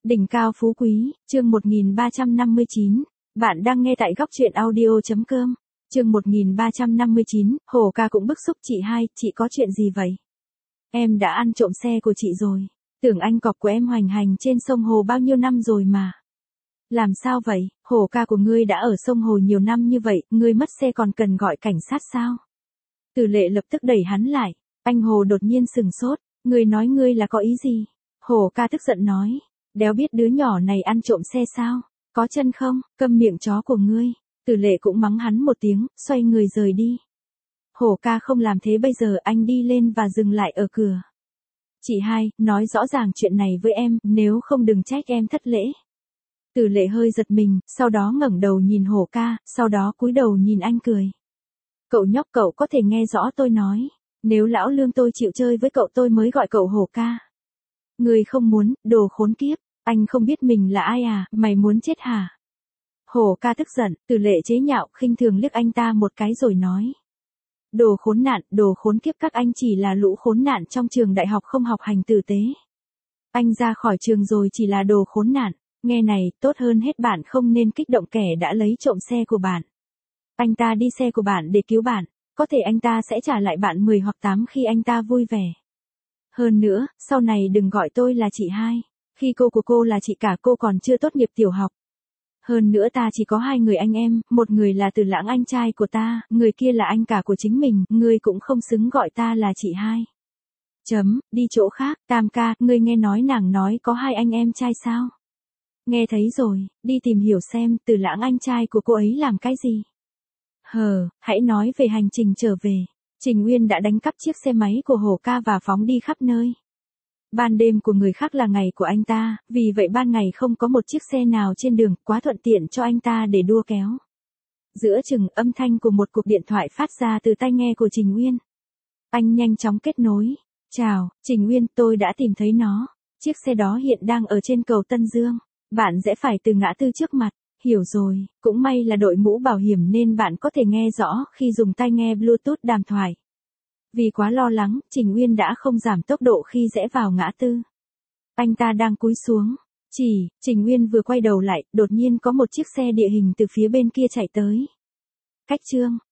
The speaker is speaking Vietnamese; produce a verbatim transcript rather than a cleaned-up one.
Đỉnh cao phú quý, chương một nghìn ba trăm năm mươi chín. Bạn đang nghe tại góc truyện audio chấm com. Chương một nghìn ba trăm năm mươi chín, Hồ ca cũng bức xúc. Chị hai, chị có chuyện gì vậy? Em đã ăn trộm xe của chị rồi. Tưởng anh cọp của em hoành hành trên sông Hồ bao nhiêu năm rồi mà. Làm sao vậy? Hồ ca của ngươi đã ở sông Hồ nhiều năm như vậy, ngươi mất xe còn cần gọi cảnh sát sao? Từ Lệ lập tức đẩy hắn lại. Anh Hồ đột nhiên sừng sốt. Ngươi nói ngươi là có ý gì? Hồ ca tức giận nói. Đéo biết đứa nhỏ này ăn trộm xe sao? Có chân không? Câm miệng chó của ngươi. Từ Lệ cũng mắng hắn một tiếng, xoay người rời đi. Hồ ca không làm thế bây giờ, anh đi lên và dừng lại ở cửa. Chị hai, nói rõ ràng chuyện này với em, nếu không đừng trách em thất lễ. Từ Lệ hơi giật mình, sau đó ngẩng đầu nhìn Hồ ca, sau đó cúi đầu nhìn anh cười. Cậu nhóc, cậu có thể nghe rõ tôi nói. Nếu lão Lương tôi chịu chơi với cậu tôi mới gọi cậu Hồ ca. Ngươi không muốn, đồ khốn kiếp. Anh không biết mình là ai à, mày muốn chết hả? Hồ ca tức giận, Từ Lệ chế nhạo, khinh thường liếc anh ta một cái rồi nói. Đồ khốn nạn, đồ khốn kiếp, các anh chỉ là lũ khốn nạn trong trường đại học không học hành tử tế. Anh ra khỏi trường rồi chỉ là đồ khốn nạn. Nghe này, tốt hơn hết bạn không nên kích động kẻ đã lấy trộm xe của bạn. Anh ta đi xe của bạn để cứu bạn, có thể anh ta sẽ trả lại bạn mười hoặc tám khi anh ta vui vẻ. Hơn nữa, sau này đừng gọi tôi là chị hai. Khi cô của cô là chị cả, cô còn chưa tốt nghiệp tiểu học. Hơn nữa ta chỉ có hai người anh em, một người là Từ Lãng anh trai của ta, người kia là anh cả của chính mình, ngươi cũng không xứng gọi ta là chị hai. Chấm, đi chỗ khác. Tam ca, ngươi nghe nói nàng nói có hai anh em trai sao? Nghe thấy rồi, đi tìm hiểu xem Từ Lãng anh trai của cô ấy làm cái gì. Hờ, hãy nói về hành trình trở về. Trình Uyên đã đánh cắp chiếc xe máy của Hồ ca và phóng đi khắp nơi. Ban đêm của người khác là ngày của anh ta, vì vậy ban ngày không có một chiếc xe nào trên đường, quá thuận tiện cho anh ta để đua kéo. Giữa chừng, âm thanh của một cuộc điện thoại phát ra từ tai nghe của Trình Uyên. Anh nhanh chóng kết nối. Chào, Trình Uyên, tôi đã tìm thấy nó. Chiếc xe đó hiện đang ở trên cầu Tân Dương. Bạn rẽ phải từ ngã tư trước mặt. Hiểu rồi, cũng may là đội mũ bảo hiểm nên bạn có thể nghe rõ khi dùng tai nghe Bluetooth đàm thoại. Vì quá lo lắng, Trình Uyên đã không giảm tốc độ khi rẽ vào ngã tư. Anh ta đang cúi xuống. Chỉ, Trình Uyên vừa quay đầu lại, đột nhiên có một chiếc xe địa hình từ phía bên kia chạy tới. Cách Trương,